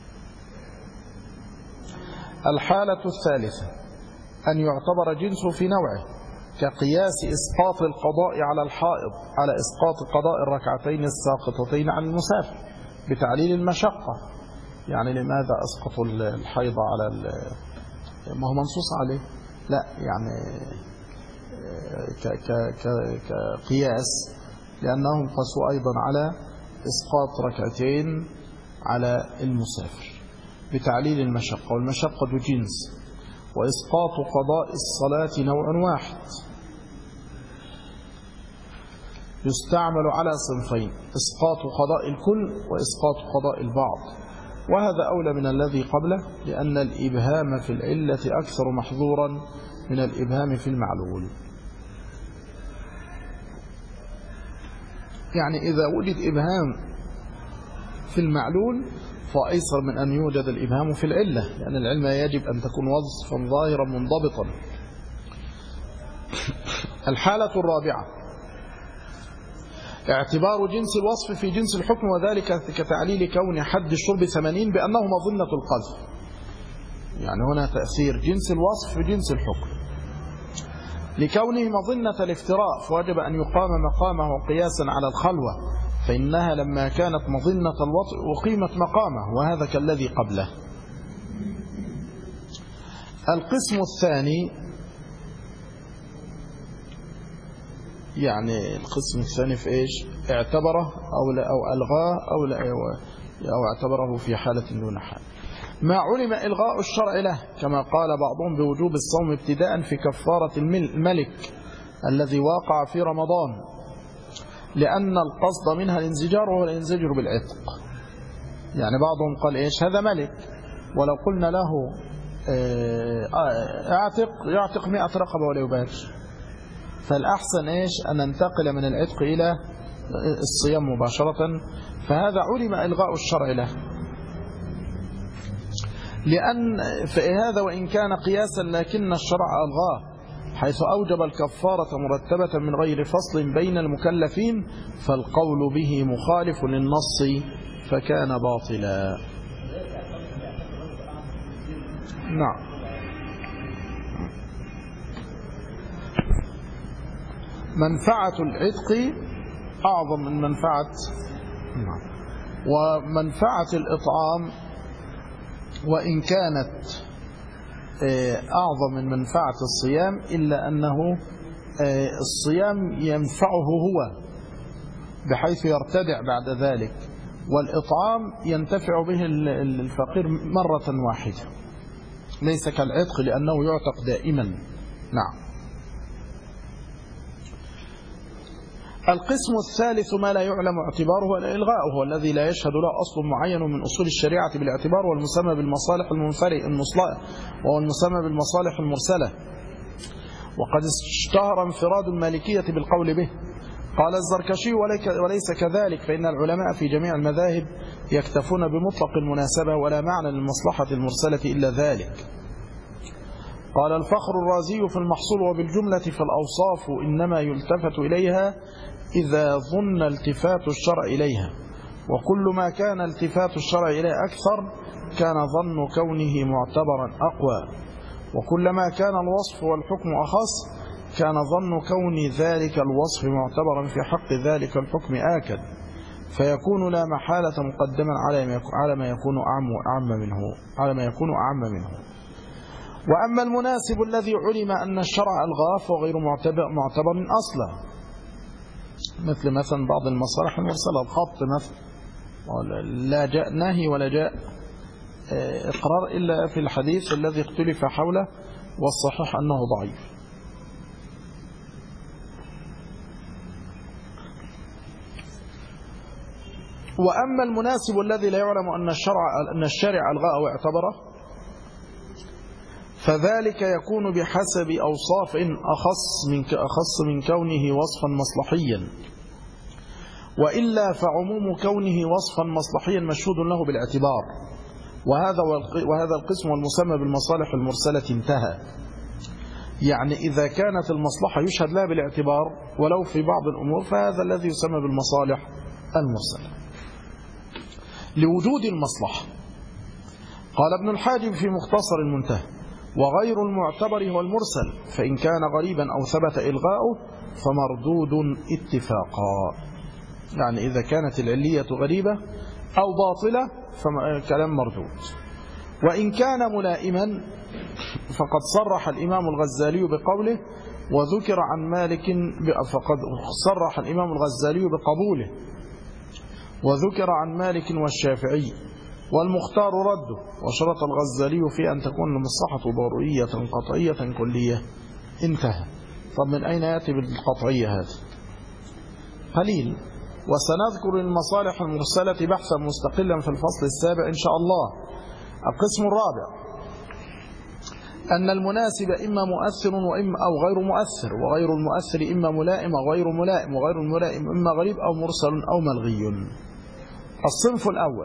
الحالة الثالثة أن يعتبر جنسه في نوعه، كقياس إسقاط القضاء على الحائض على إسقاط قضاء الركعتين الساقطتين عن المسافر بتعليل المشقة. يعني لماذا أسقطوا الحيض على ما هو منصوص عليه؟ لا، يعني كقياس، لأنهم قاسوا أيضا على إسقاط ركعتين على المسافر بتعليل المشقة، والمشقة جنس، وإسقاط قضاء الصلاة نوع واحد يستعمل على صنفين: إسقاط قضاء الكل وإسقاط قضاء البعض، وهذا أولى من الذي قبله، لأن الإبهام في العلة أكثر محظورا من الإبهام في المعلول. يعني إذا وجد إبهام في المعلول فأيسر من أن يوجد الإبهام في العلة، لأن العلم يجب أن تكون وصفا ظاهرا منضبطا. الحالة الرابعة اعتبار جنس الوصف في جنس الحكم، وذلك كتعليل كون حد الشرب 80 بأنه مظنة القذف. يعني هنا تأثير جنس الوصف في جنس الحكم، لكونه مظنة الافتراء فوجب أن يقام مقامه قياسا على الخلوة، فإنها لما كانت مظنة الوطء أقيمت مقامه، وهذا كالذي قبله. القسم الثاني، يعني القسم الثاني في إيش؟ اعتبره أو ألغاه أو اعتبره في حالة دون حال. ما علم إلغاء الشرع له، كما قال بعضهم بوجوب الصوم ابتداء في كفارة الملك الذي واقع في رمضان، لأن القصد منها الانزجار، وهو الانزجر بالعتق. يعني بعضهم قال إيش؟ هذا ملك، ولو قلنا له يعتق 100 رقبة ولا يباشر، فالأحسن إيش؟ أن ننتقل من العتق إلى الصيام مباشرة، فهذا علم إلغاء الشرع له، لأن فهذا وإن كان قياسا لكن الشرع ألغاه، حيث أوجب الكفارة مرتبة من غير فصل بين المكلفين، فالقول به مخالف للنص فكان باطلا. نعم. منفعة العتق أعظم من منفعة ومنفعة الإطعام، وإن كانت أعظم من منفعة الصيام، إلا أنه الصيام ينفعه هو بحيث يرتدع بعد ذلك، والإطعام ينتفع به الفقير مرة واحدة، ليس كالعتق لأنه يعتق دائما. نعم. القسم الثالث ما لا يعلم اعتباره ولا إلغاؤه، هو الذي لا يشهد له أصل معين من أصول الشريعة بالاعتبار، والمسمى بالمصالح المصلحة، وهو المسمى بالمصالح المرسلة. وقد اشتهر انفراد المالكية بالقول به. قال الزركشي: وليس كذلك، فإن العلماء في جميع المذاهب يكتفون بمطلق المناسبة، ولا معنى للمصلحة المرسلة إلا ذلك. قال الفخر الرازي في المحصول: وبالجملة فالأوصاف إنما يلتفت إليها إذا ظن التفات الشرع إليها، وكل ما كان التفات الشرع إليه أكثر كان ظن كونه معتبرا أقوى، وكلما كان الوصف والحكم أخص كان ظن كون ذلك الوصف معتبرا في حق ذلك الحكم آكد، فيكون لا محالة مقدما على ما يكون أعم منه. وأما المناسب الذي علم أن الشرع ألغاه فهو غير معتبر أصلا، مثلا بعض المصالح المرسلة، الخط مثلا لا جاء نهي ولا جاء إقرار إلا في الحديث الذي اختلف حوله، والصحيح أنه ضعيف. وأما المناسب الذي لا يعلم أن الشارع ألغاه أو اعتبره فذلك يكون بحسب أوصاف أخص من كونه وصفا مصلحيا، وإلا فعموم كونه وصفا مصلحيا مشهود له بالاعتبار، وهذا القسم والمسمى بالمصالح المرسلة انتهى. يعني إذا كانت المصلحة يشهد لها بالاعتبار ولو في بعض الأمور فهذا الذي يسمى بالمصالح المرسلة لوجود المصلحة. قال ابن الحاجب في مختصر المنتهى: وغير المعتبر هو المرسل، فإن كان غريبا أو ثبت إلغاؤه فمردود اتفاقا. يعني إذا كانت العلية غريبة أو باطلة فكلام مردود. وإن كان ملائما فقد صرح الإمام الغزالي بقوله، وذكر عن مالك فقد صرح الإمام الغزالي بقبوله، وذكر عن مالك والشافعي، والمختار رده، وشرط الغزالي في أن تكون المصلحة ضرورية قطعية كلية. انتهى. طب من أين يأتي بالقطعية هذا؟ قليل. وسنذكر المصالح المرسلة بحثا مستقلا في الفصل السابع إن شاء الله. القسم الرابع: أن المناسب إما مؤثر وإما أو غير مؤثر، وغير المؤثر إما ملائم أو غير ملائم، وغير الملائم إما غريب أو مرسل أو ملغي. الصنف الأول: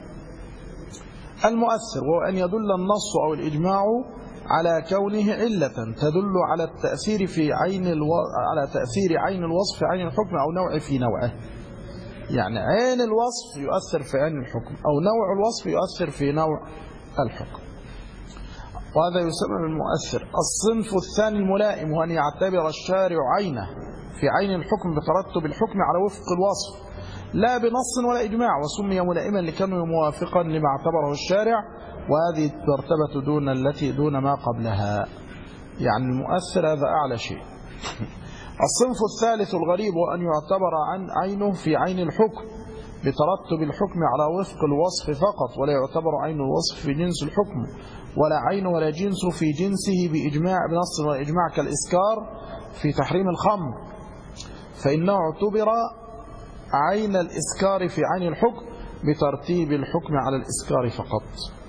المؤثر، وهو أن يدل النص أو الإجماع على كونه علة تدل على التأثير في على تأثير عين الوصف في عين الحكم أو نوع في نوعه. يعني عين الوصف يؤثر في عين الحكم، أو نوع الوصف يؤثر في نوع الحكم، وهذا يسمى بالمؤثر. الصنف الثاني الملائم، وأن يعتبر الشارع عينه في عين الحكم بترتب الحكم على وفق الوصف لا بنص ولا إجماع، وسمي ملائما لكونه موافقا لما اعتبره الشارع، وهذه المرتبة دون ما قبلها. يعني المؤثر هذا أعلى شيء. الصنف الثالث الغريب، وأن يعتبر عينه في عين الحكم بترتب الحكم على وفق الوصف فقط، ولا يعتبر عين الوصف في جنس الحكم، ولا عين ولا جنس في جنسه بنص ولا إجماع، كالإسكار في تحريم الخمر، فإنه اعتبر عين الإسكار في عين الحكم بترتيب الحكم على الإسكار فقط.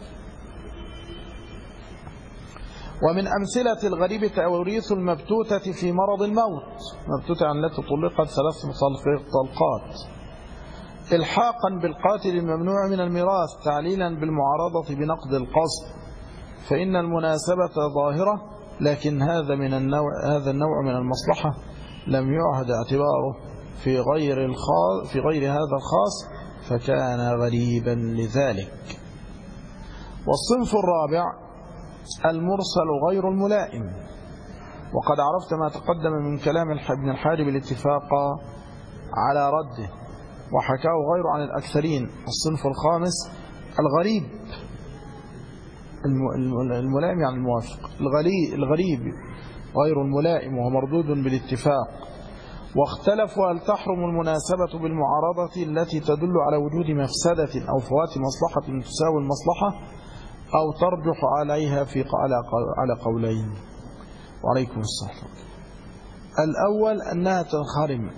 ومن أمثلة الغريب توريث المبتوتة في مرض الموت، مبتوتة عن التي طلقت 3 طلقات، إلحاقا بالقاتل الممنوع من الميراث تعليلا بالمعارضة بنقد القصد، فإن المناسبة ظاهرة، لكن هذا النوع من المصلحة لم يعهد اعتباره في غير هذا الخاص، فكان غريبا لذلك. والصنف الرابع المرسل غير الملائم، وقد عرفت ما تقدم من كلام ابن الحاجب الاتفاق على رده، وحكاه غير عن الأكثرين. الصنف الخامس الغريب، الملائم يعني الموافق، الغريب غير الملائم وهو مردود بالاتفاق. واختلفوا هل تحرم المناسبة بالمعارضة التي تدل على وجود مفسدة أو فوات مصلحة تساوي المصلحة، أو ترجح عليها على قولين. وعليكم السلام. الأول أنها تنخرم،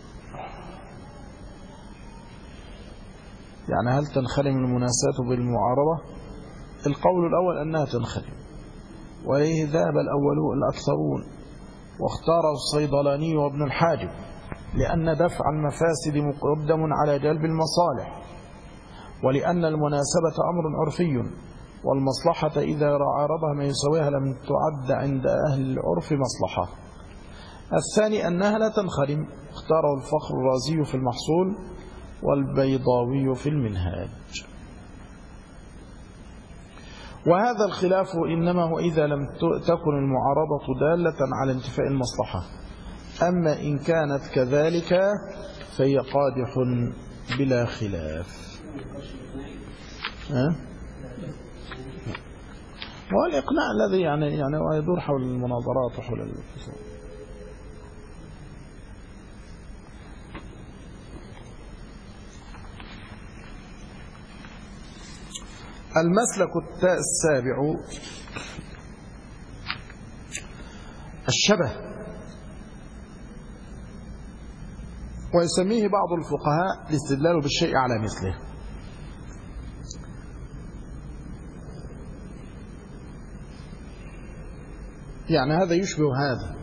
يعني هل تنخرم المناسبة بالمعارضة؟ القول الأول أنها تنخرم، وإليه ذهب الأكثرون، واختاره الصيدلاني وابن الحاجب، لأن دفع المفاسد مقدم على جلب المصالح، ولأن المناسبة أمر عرفي والمصلحة إذا عارضها ما يساويها لم تعد عند أهل العرف مصلحة. الثاني أنها لا تنخرم، اختاره الفخر الرازي في المحصول والبيضاوي في المنهاج. وهذا الخلاف إنما هو إذا لم تكن المعارضة دالة على انتفاء المصلحة، أما إن كانت كذلك فهي قادح بلا خلاف. والإقناع الذي يعني يدور حول المناظرات وحول الفصول. المسلك السابع الشبه، ويسميه بعض الفقهاء الاستدلال بالشيء على مثله. يعني هذا يشبه هذا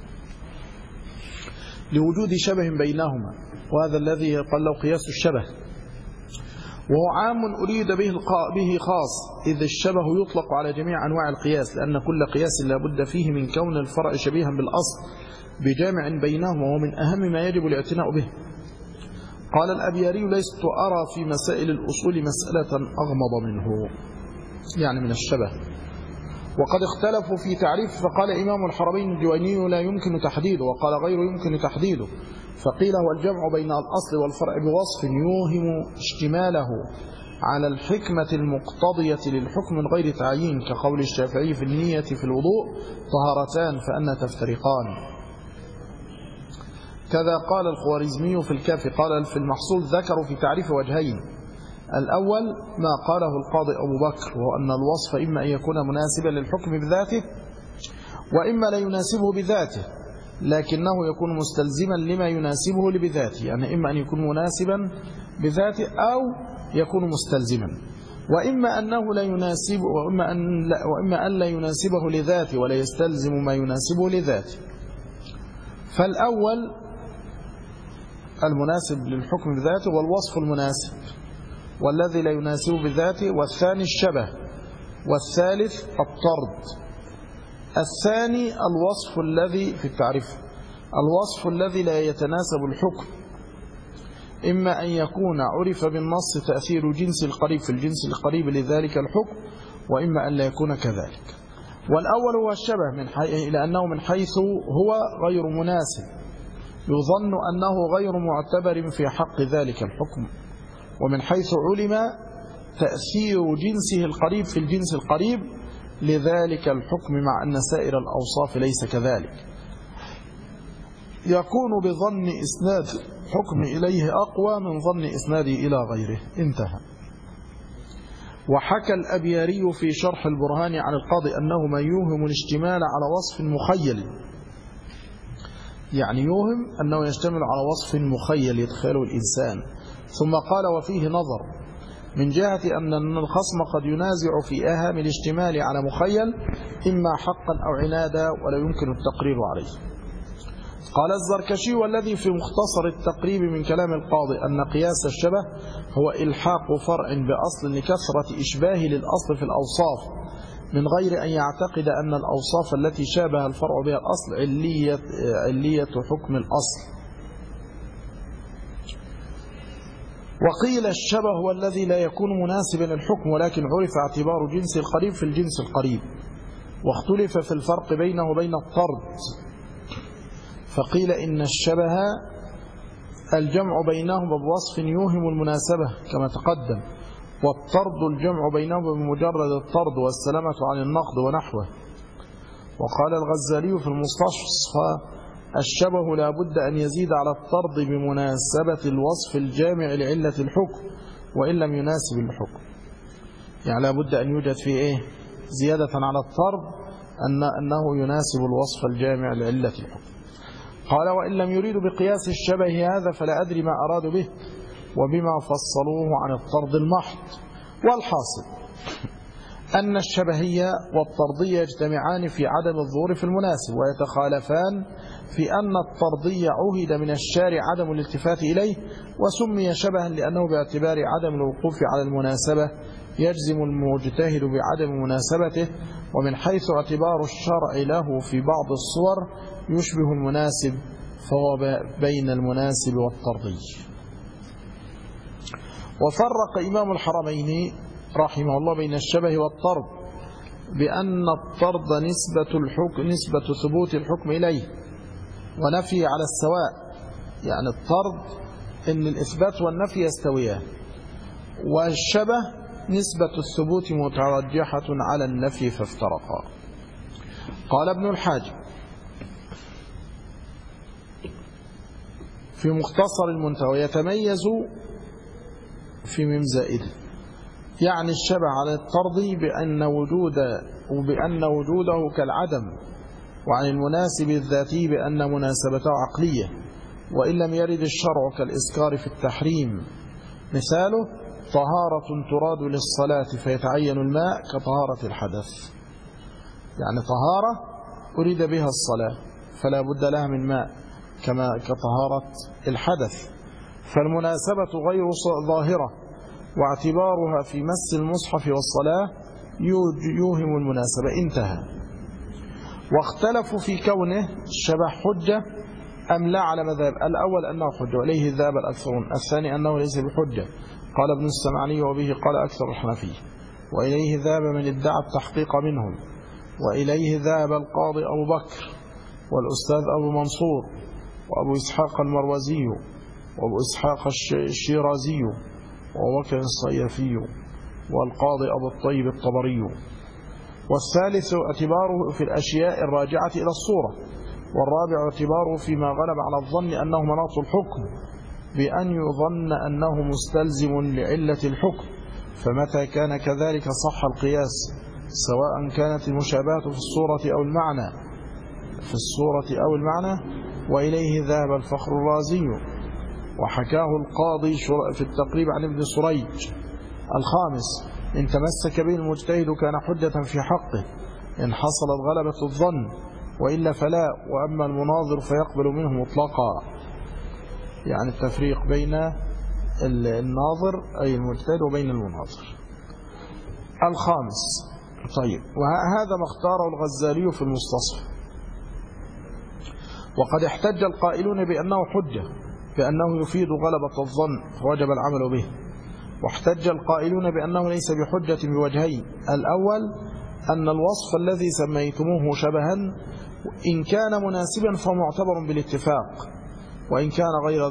لوجود شبه بينهما، وهذا الذي يقال له قياس الشبه، وهو عام أريد به خاص، إذ الشبه يطلق على جميع أنواع القياس، لأن كل قياس لا بد فيه من كون الفرع شبيها بالأصل بجامع بينهما، ومن أهم ما يجب الاعتناء به. قال الأبياري: لست أرى في مسائل الأصول مسألة أغمض منه، يعني من الشبه. وقد اختلفوا في تعريف، فقال إمام الحرمين الجويني: لا يمكن تحديده، وقال غيره يمكن تحديده. فقيل: هو الجمع بين الأصل والفرع بوصف يوهم اشتماله على الحكمة المقتضية للحكم من غير تعيين، كقول الشافعي في النية في الوضوء: طهارتان فأنا تفترقان. كذا قال الخوارزمي في الكافي. قال في المحصول: ذكروا في تعريف وجهين: الأول ما قاله القاضي أبو بكر، وهو أن الوصف إما أن يكون مناسبا للحكم بذاته، وإما لا يناسبه بذاته لكنه يكون مستلزما لما يناسبه لبذاته، يعني إما أن يكون مناسبا بذاته أو يكون مستلزما، وإما أنه لا يناسبه، وإما أن لا يناسبه لذاته ولا يستلزم ما يناسبه لذاته. فالأول المناسب للحكم بذاته والوصف المناسب، والذي لا يناسبه بذاته، والثاني الشبه، والثالث الطرد. الثاني الوصف الذي في التعريف، الوصف الذي لا يتناسب الحكم، إما أن يكون عرف بالنص تأثير جنس القريب في الجنس القريب لذلك الحكم، وإما أن لا يكون كذلك. والأول هو الشبه لأنه من حيث هو غير مناسب يظن أنه غير معتبر في حق ذلك الحكم، ومن حيث علم تأثير جنسه القريب في الجنس القريب لذلك الحكم، مع أن سائر الأوصاف ليس كذلك، يكون بظن إسناد حكم إليه أقوى من ظن إسناده إلى غيره. انتهى. وحكى الأبياري في شرح البرهان عن القاضي أنه ما يوهم الاشتمال على وصف مخيل، يعني يوهم أنه يشتمل على وصف مخيل يتخيله الإنسان. ثم قال: وفيه نظر من جهة أن الخصم قد ينازع في أهم الاشتمال على مخيل، إما حقا أو عنادا، ولا يمكن التقرير عليه. قال الزركشي: والذي في مختصر التقريب من كلام القاضي أن قياس الشبه هو إلحاق فرع بأصل لكثرة إشباه للأصل في الأوصاف، من غير أن يعتقد أن الأوصاف التي شابه الفرع بها الأصل علية حكم الأصل. وقيل: الشبه هو الذي لا يكون مناسبا للحكم، ولكن عرف اعتبار جنس القريب في الجنس القريب، واختلف في الفرق بينه وبين الطرد. فقيل: إن الشبه الجمع بينهما بوصف يوهم المناسبة كما تقدم، والطرد الجمع بينهما بمجرد الطرد والسلامة عن النقد ونحوه. وقال الغزالي في المستصفى: الشبه لا بد أن يزيد على الطرد بمناسبة الوصف الجامع لعلة الحكم، وإن لم يناسب الحكم. يعني لا بد أن يوجد فيه زيادة على الطرد أنه يناسب الوصف الجامع لعلة الحكم. قال: وإن لم يريدوا بقياس الشبه هذا فلا أدري ما أرادوا به، وبما فصلوه عن الطرد المحض. والحاصل أن الشبهية والطردية يجتمعان في عدم الظهور في المناسب، ويتخالفان في أن الطردية عهد من الشارع عدم الالتفات إليه وسمي شبها لأنه باعتبار عدم الوقوف على المناسبة يجزم المجتهد بعدم مناسبته، ومن حيث اعتبار الشرع له في بعض الصور يشبه المناسب فهو بين المناسب والطردي. وفرق إمام الحرمين رحمه الله بين الشبه والطرد بأن الطرد نسبة ثبوت الحكم إليه ونفي على السواء، يعني الطرد إن الإثبات والنفي يستويان، والشبه نسبة الثبوت مترجحة على النفي فافترقا. قال ابن الحاجب في مختصر المنتهى يتميز في ميم زائدة، يعني الشبه على الطرد بأن وجوده كالعدم، وعن المناسب الذاتي بأن مناسبته عقلية، وإن لم يرد الشرع كالإسكار في التحريم. مثاله طهارة تراد للصلاة فيتعين الماء كطهارة الحدث، يعني طهارة أريد بها الصلاة فلا بد لها من ماء كطهارة الحدث، فالمناسبة غير ظاهرة، واعتبارها في مس المصحف والصلاة يوهم المناسبة. انتهى. واختلفوا في كونه الشبه حجة أم لا على مذهب الأول أنه حجة وإليه ذهب الأكثرون، الثاني أنه ليس بحجة قال ابن السمعني وبه قال أكثر الحنفية، وإليه ذهب من ادعى التحقيق منهم، وإليه ذهب القاضي أبو بكر والأستاذ أبو منصور وأبو إسحاق المروزي وأبو إسحاق الشيرازي ووكر الصيفي والقاضي أبو الطيب الطبري. والثالث اعتباره في الأشياء الراجعة إلى الصورة، والرابع اعتباره فيما غلب على الظن أنه مناط الحكم بأن يظن أنه مستلزم لعلة الحكم، فمتى كان كذلك صح القياس سواء كانت المشابهة في الصورة أو المعنى. وإليه ذهب الفخر الرازي وحكاه القاضي في التقريب عن ابن سريج. الخامس إن تمسك به المجتهد كان حجة في حقه إن حصلت غلبة الظن، وإلا فلا، وأما المناظر فيقبل منه مطلقا، يعني التفريق بين الناظر أي المجتهد وبين المناظر. الخامس طيب، وهذا ما اختاره الغزالي في المستصفى. وقد احتج القائلون بأنه حجة بأنه يفيد غلبة الظن فوجب العمل به، واحتج القائلون بأنه ليس بحجة بوجهين: الأول أن الوصف الذي سميتموه شبها إن كان مناسبا فهو معتبر بالاتفاق، وإن كان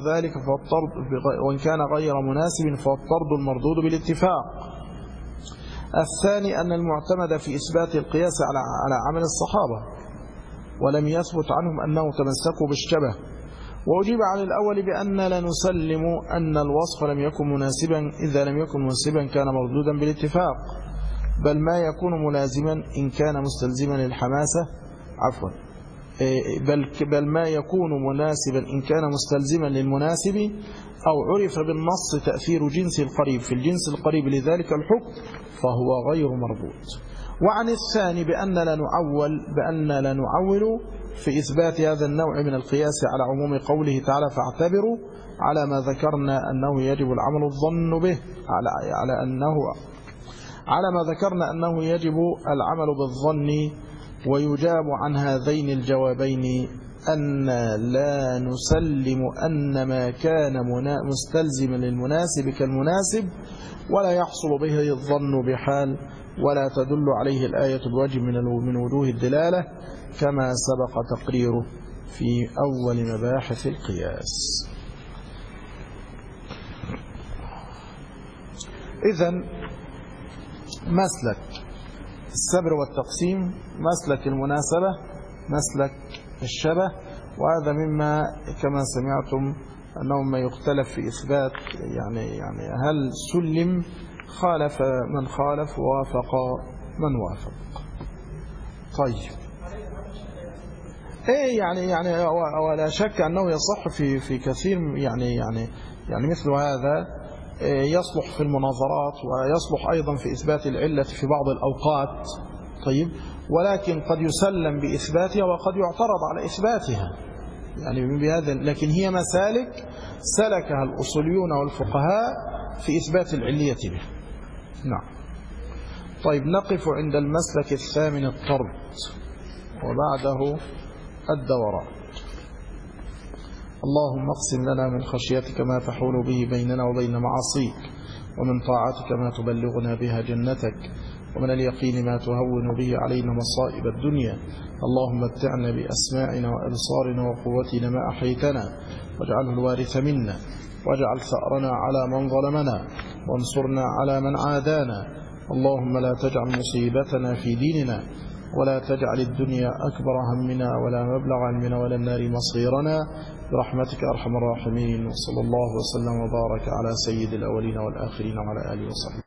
غير مناسب فالطرد المردود بالاتفاق. الثاني أن المعتمد في إثبات القياس على عمل الصحابة ولم يثبت عنهم أنه تمسكوا بالشبه. وأجيب عن الأول بأن لا نسلم أن الوصف لم يكن مناسبا، إذا لم يكن مناسبا كان مردودا بالاتفاق، بل ما يكون ملازما إن كان مستلزما للحماسة بل ما يكون مناسبا إن كان مستلزما للمناسب أو عرف بالنص تأثير جنس القريب في الجنس القريب لذلك الحكم فهو غير مردود. وعن الثاني بأن لا نعول في إثبات هذا النوع من القياس على عموم قوله تعالى فاعتبروا على ما ذكرنا أنه يجب العمل الظن به على ما ذكرنا أنه يجب العمل بالظن. ويجاب عن هذين الجوابين أن لا نسلم أن ما كان مستلزما للمناسب كالمناسب ولا يحصل به الظن بحال، ولا تدل عليه الآية بوجه من وجوه الدلالة كما سبق تقريره في أول مباحث القياس. إذن مسلك السبر والتقسيم، مسلك المناسبة، مسلك الشبه، وهذا مما كما سمعتم أنه ما يختلف في إثبات يعني هل سلم خالف من خالف ووافق من وافق. طيب ايه يعني ولا شك أنه يصح في كثير يعني مثل هذا يصلح في المناظرات ويصلح أيضا في إثبات العلة في بعض الأوقات. طيب، ولكن قد يسلم بإثباتها وقد يعترض على إثباتها، يعني بهذا. لكن هي مسالك سلكها الأصوليون والفقهاء في إثبات العلية بها. نعم. طيب، نقف عند المسلك الثامن الطرد، وبعده الدوران. اللهم اقسم لنا من خشيتك ما تحول به بيننا وبين معاصيك، ومن طاعتك ما تبلغنا بها جنتك، ومن اليقين ما تهون به علينا مصائب الدنيا. اللهم متعنا بأسماعنا وأبصارنا وقوتنا ما أحيتنا، واجعله الوارث منا، واجعل ثأرنا على من ظلمنا، وانصرنا على من عادانا. اللهم لا تجعل مصيبتنا في ديننا، ولا تجعل الدنيا أكبر همنا ولا مبلغ علمنا ولا النار مصيرنا، برحمتك أرحم الراحمين. وصلى الله وسلم وبارك على سيد الأولين والآخرين وعلى آله وصحبه.